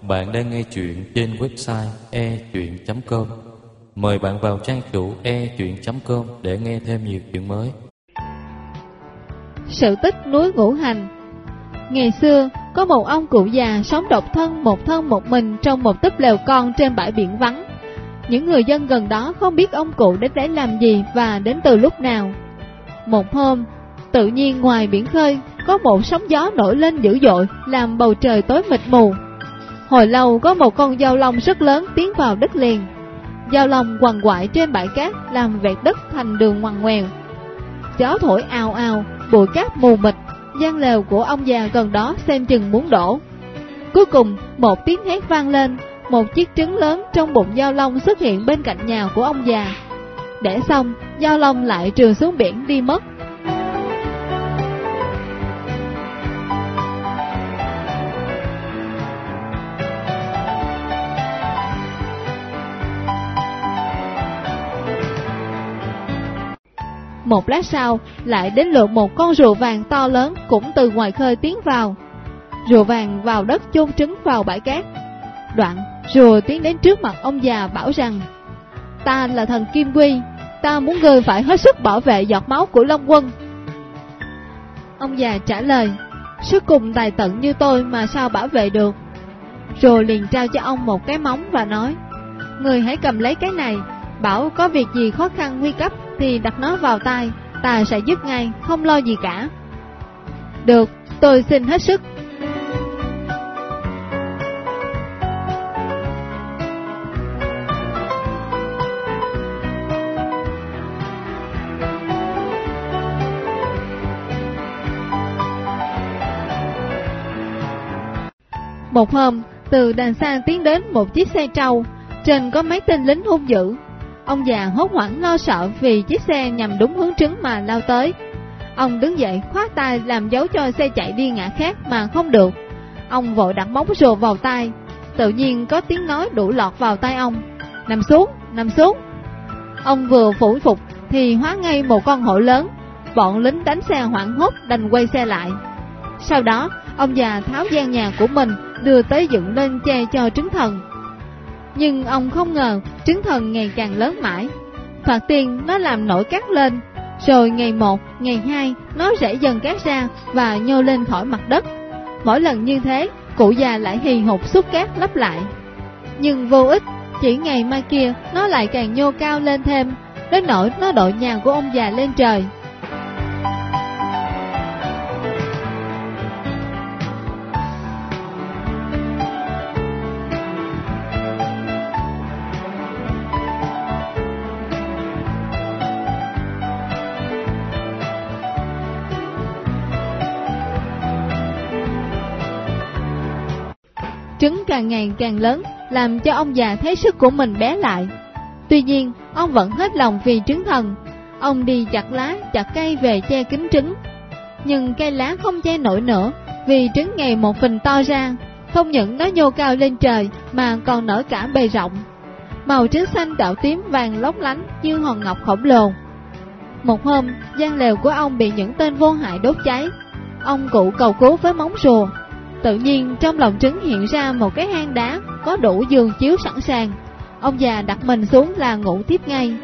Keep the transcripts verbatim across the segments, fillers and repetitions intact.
Bạn đang nghe chuyện trên website e chuyện chấm com. Mời bạn vào trang chủ e chuyện chấm com để nghe thêm nhiều chuyện mới. Sự tích núi Ngũ Hành. Ngày xưa, có một ông cụ già sống độc thân một thân một mình trong một túp lều con trên bãi biển vắng. Những người dân gần đó không biết ông cụ đến đấy làm gì và đến từ lúc nào. Một hôm, tự nhiên ngoài biển khơi có một sóng gió nổi lên dữ dội, làm bầu trời tối mịt mù. Hồi lâu có một con dao long rất lớn tiến vào đất liền. Dao long quằn quại trên bãi cát làm vẹt đất thành đường ngoằn ngoèo. Gió thổi ào ào, bụi cát mù mịt, gian lều của ông già gần đó xem chừng muốn đổ. Cuối cùng một tiếng hét vang lên, một chiếc trứng lớn trong bụng dao long xuất hiện bên cạnh nhà của ông già. Để xong, dao long lại trườn xuống biển đi mất. Một lát sau, lại đến lượt một con rùa vàng to lớn cũng từ ngoài khơi tiến vào. Rùa vàng vào đất chôn trứng vào bãi cát. Đoạn, rùa tiến đến trước mặt ông già bảo rằng: "Ta là thần Kim Quy, ta muốn ngươi phải hết sức bảo vệ giọt máu của Long Quân." Ông già trả lời: "Sức cùng tài tận như tôi mà sao bảo vệ được." Rùa liền trao cho ông một cái móng và nói: "Ngươi hãy cầm lấy cái này, bảo có việc gì khó khăn nguy cấp thì đặt nó vào tai, ta sẽ giúp ngay, không lo gì cả." "Được, tôi xin hết sức." Một hôm, từ đằng xa tiến đến một chiếc xe trâu, trên có mấy tên lính hung dữ. Ông già hốt hoảng lo sợ vì chiếc xe nhằm đúng hướng trứng mà lao tới. Ông đứng dậy khoát tay làm dấu cho xe chạy đi ngã khác mà không được. Ông vội đặt móng rùa vào tai. Tự nhiên có tiếng nói đủ lọt vào tai ông: "Nằm xuống, nằm xuống." Ông vừa phủ phục thì hóa ngay một con hổ lớn. Bọn lính đánh xe hoảng hốt đành quay xe lại. Sau đó, ông già tháo gian nhà của mình đưa tới dựng lên che cho trứng thần. Nhưng ông không ngờ trứng thần ngày càng lớn mãi. Thoạt tiên nó làm nổi cát lên, rồi ngày một, ngày hai nó rẽ dần cát ra và nhô lên khỏi mặt đất. Mỗi lần như thế, cụ già lại hì hục xúc cát lấp lại. Nhưng vô ích, chỉ ngày mai kia nó lại càng nhô cao lên thêm, đến nỗi nó đội nhà của ông già lên trời. Trứng càng ngày càng lớn, làm cho ông già thấy sức của mình bé lại. Tuy nhiên, ông vẫn hết lòng vì trứng thần. Ông đi chặt lá, chặt cây về che kín trứng. Nhưng cây lá không che nổi nữa, vì trứng ngày một phình to ra. Không những nó nhô cao lên trời, mà còn nở cả bề rộng. Màu trứng xanh đỏ tím vàng lóng lánh như hòn ngọc khổng lồ. Một hôm, gian lều của ông bị những tên vô hại đốt cháy. Ông cụ cầu cứu với móng rùa. Tự nhiên trong lòng trứng hiện ra một cái hang đá có đủ giường chiếu sẵn sàng. Ông già đặt mình xuống là ngủ tiếp ngay.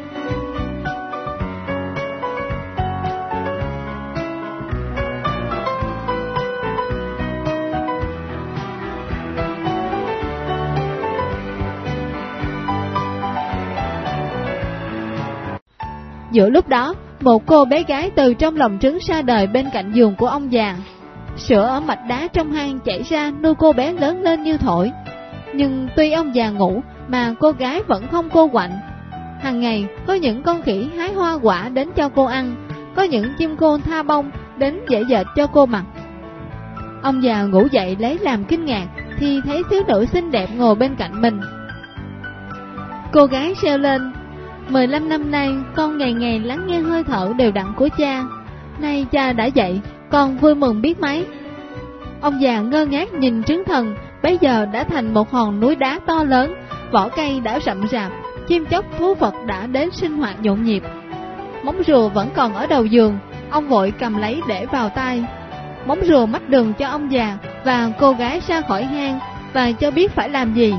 Giữa lúc đó, một cô bé gái từ trong lòng trứng ra đời bên cạnh giường của ông già. Sữa ở mạch đá trong hang chảy ra nuôi cô bé lớn lên như thổi. Nhưng tuy ông già ngủ mà cô gái vẫn không cô quạnh. Hàng ngày có những con khỉ hái hoa quả đến cho cô ăn, có những chim côn tha bông đến dễ dệt cho cô mặc. Ông già ngủ dậy lấy làm kinh ngạc thì thấy thiếu nữ xinh đẹp ngồi bên cạnh mình. Cô gái reo lên: mười lăm năm nay con ngày ngày lắng nghe hơi thở đều đặn của cha. Nay cha đã dậy, con vui mừng biết mấy." Ông già ngơ ngác nhìn trứng thần, bây giờ đã thành một hòn núi đá to lớn, vỏ cây đã rậm rạp, chim chóc thú vật đã đến sinh hoạt nhộn nhịp. Móng rùa vẫn còn ở đầu giường, ông vội cầm lấy để vào tay. Móng rùa mách đường cho ông già và cô gái ra khỏi hang, và cho biết phải làm gì.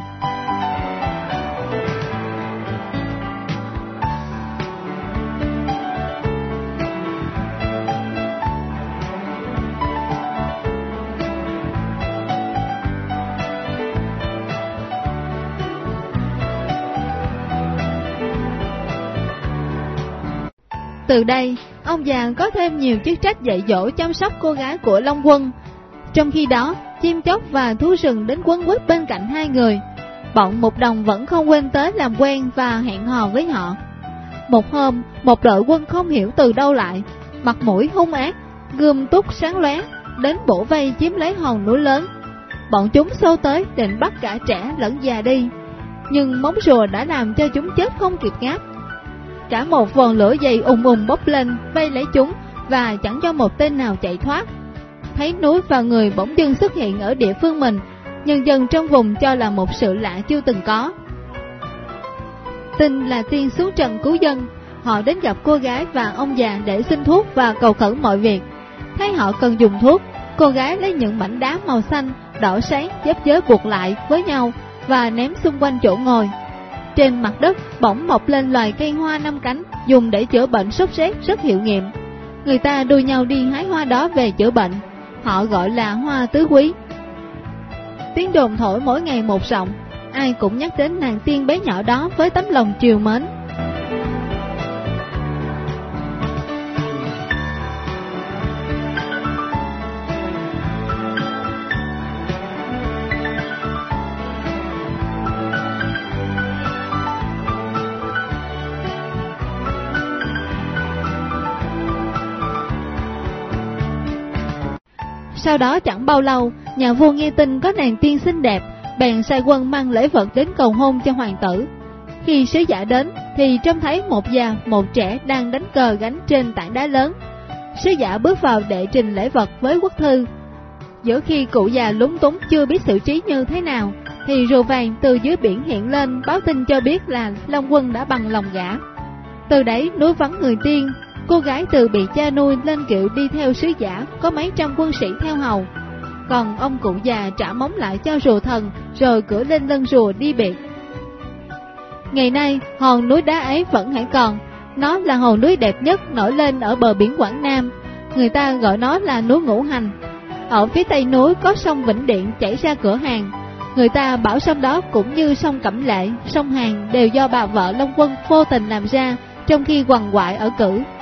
Từ đây, ông già có thêm nhiều chức trách dạy dỗ chăm sóc cô gái của Long Quân. Trong khi đó, chim chóc và thú rừng đến quấn quýt bên cạnh hai người. Bọn Mục Đồng vẫn không quên tới làm quen và hẹn hò với họ. Một hôm, một đội quân không hiểu từ đâu lại, mặt mũi hung ác, gươm túc sáng lóe, đến bổ vây chiếm lấy hòn núi lớn. Bọn chúng xô tới định bắt cả trẻ lẫn già đi, nhưng móng rùa đã làm cho chúng chết không kịp ngáp. Cả một vòng lửa dày ùng ùng bốc lên, vây lấy chúng và chẳng cho một tên nào chạy thoát. Thấy núi và người bỗng dưng xuất hiện ở địa phương mình, nhân dân trong vùng cho là một sự lạ chưa từng có. Tin là tiên xuống trần cứu dân, họ đến gặp cô gái và ông già để xin thuốc và cầu khẩn mọi việc. Thấy họ cần dùng thuốc, cô gái lấy những mảnh đá màu xanh, đỏ sáng, chớp chới buộc lại với nhau và ném xung quanh chỗ ngồi. Trên mặt đất bỗng mọc lên loài cây hoa năm cánh, dùng để chữa bệnh sốt rét rất hiệu nghiệm. Người ta đua nhau đi hái hoa đó về chữa bệnh, họ gọi là hoa tứ quý. Tiếng đồn thổi mỗi ngày một rộng, ai cũng nhắc đến nàng tiên bé nhỏ đó với tấm lòng trìu mến. Sau đó chẳng bao lâu, nhà vua nghe tin có nàng tiên xinh đẹp, bèn sai quân mang lễ vật đến cầu hôn cho hoàng tử. Khi sứ giả đến, thì trông thấy một già, một trẻ đang đánh cờ gánh trên tảng đá lớn. Sứ giả bước vào đệ trình lễ vật với quốc thư. Giữa khi cụ già lúng túng chưa biết xử trí như thế nào, thì rùa vàng từ dưới biển hiện lên báo tin cho biết là Long Quân đã bằng lòng gả. Từ đấy núi vắng người tiên. Cô gái từ bị cha nuôi lên kiệu đi theo sứ giả, có mấy trăm quân sĩ theo hầu. Còn ông cụ già trả móng lại cho rùa thần, rồi cưỡi lên lưng rùa đi biệt. Ngày nay, hòn núi đá ấy vẫn hãy còn. Nó là hòn núi đẹp nhất nổi lên ở bờ biển Quảng Nam. Người ta gọi nó là núi Ngũ Hành. Ở phía tây núi có sông Vĩnh Điện chảy ra cửa Hàn. Người ta bảo sông đó cũng như sông Cẩm Lệ, sông Hàn đều do bà vợ Long Quân vô tình làm ra trong khi quằn quại ở Cử.